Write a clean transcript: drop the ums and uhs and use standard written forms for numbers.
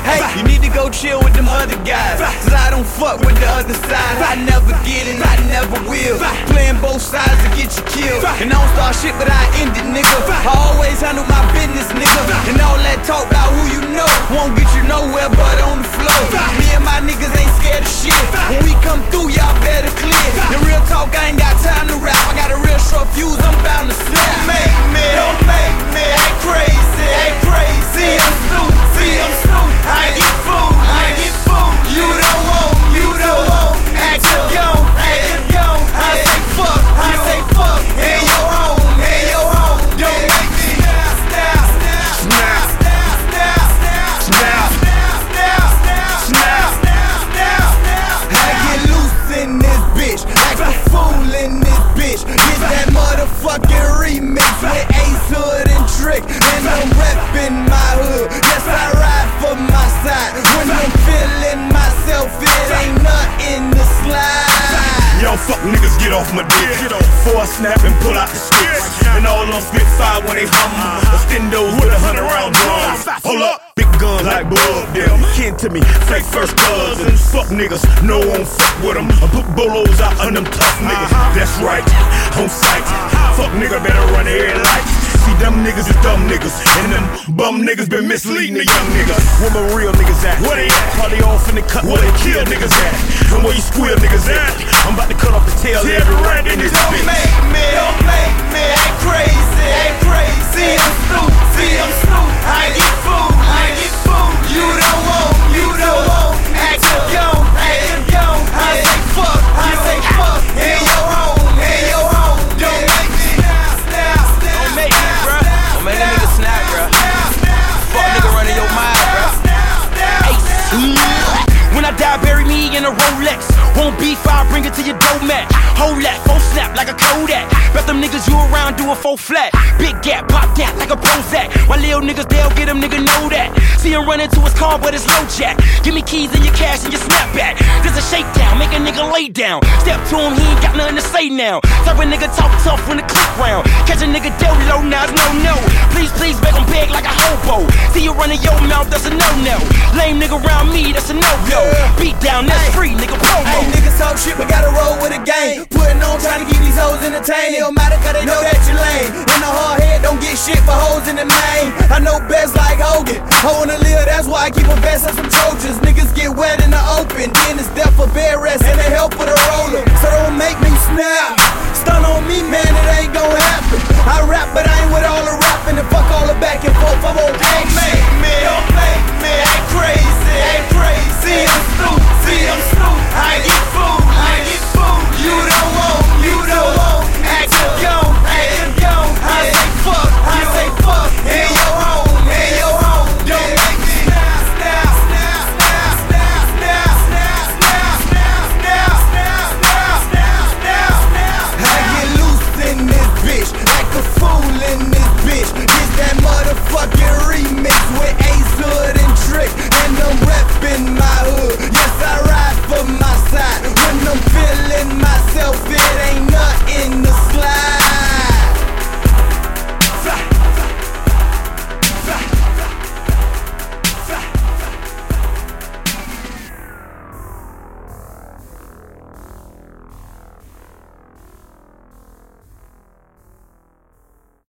Hey, you need to go chill with them other guys, cause I don't fuck with the other side. I never get it, I never will. Playing both sides to get you killed. And I don't start shit, but I end it, nigga. I always handle my business, nigga. And all that talk about who you know won't get you nowhere but on the floor. Me and my niggas ain't scared of shit. When we come through, y'all better clear. The real talk, I ain't got time to rap. I got a real short fuse, I'm bound to snap. Don't make me act crazy, act crazy. I'm stupid, I get fooled, You don't want, act gone, I say fuck, in your home, don't make me snap. I get loose in this bitch, act a fool in this bitch. Get that motherfucking remix with Ace Hood and Trick, and I'm reppin' my hood. Yes, I ride for my side. When I'm feeling myself, it ain't nothing to slide. Yo, fuck niggas, get off my dick. Before I snap and pull out the sticks. And all on Spitfire when they hum. Extendos with 100 round drums. Hold up, big guns like blood them. Kin to me, fake first cousins. Fuck niggas, no one fuck with them. I put bolos out on them tough niggas. That's right, on sight. Fuck nigga better run their lights. See them niggas is dumb niggas, and them bum niggas been misleading the young niggas. Where my real niggas at? Where they at? Probably off in the cut where they kill niggas at. And where you squeal niggas at? I'm about to cut off the tail of every rat in this bitch. Don't make me act crazy. I'm stupid, I get fooled. You don't want, act gone, I say fuck, in your home, don't make me snap. Don't make me, bruh. Don't make a nigga snap, bruh. Fuck nigga running your mind, bruh. When I die, bury me in a Rolex. Won't beef, I'll bring it to your dough mat. Hold that, full snap like a Kodak. Bet them niggas you around do a full flat. Big gap, pop that like a Prozac. My little niggas, they'll get them, nigga know that. See him run into his car, but it's low jack. Give me keys and your cash and your snapback. There's a shakedown, make a nigga lay down. Step to him, he ain't got nothing to say now. Type a nigga talk tough when the click round. Catch a nigga down low, now it's no. Please, beg him beg like a hobo. See you running your mouth, that's a no. Lame nigga around me, that's a no-go. Beat down, that's free, nigga promo. Hey, niggas talk shit, but gotta roll with a game. Putting on, trying to keep these hoes entertained. It don't matter cause they know that you lame. In the hard head, don't get shit for hoes in the main. I know best like Hogan. I wanna live, that's why I keep a vest on some Trojans. Niggas get wet in the open, then it's death for bed rest and the help with a roller. So don't make me snap. Stun on me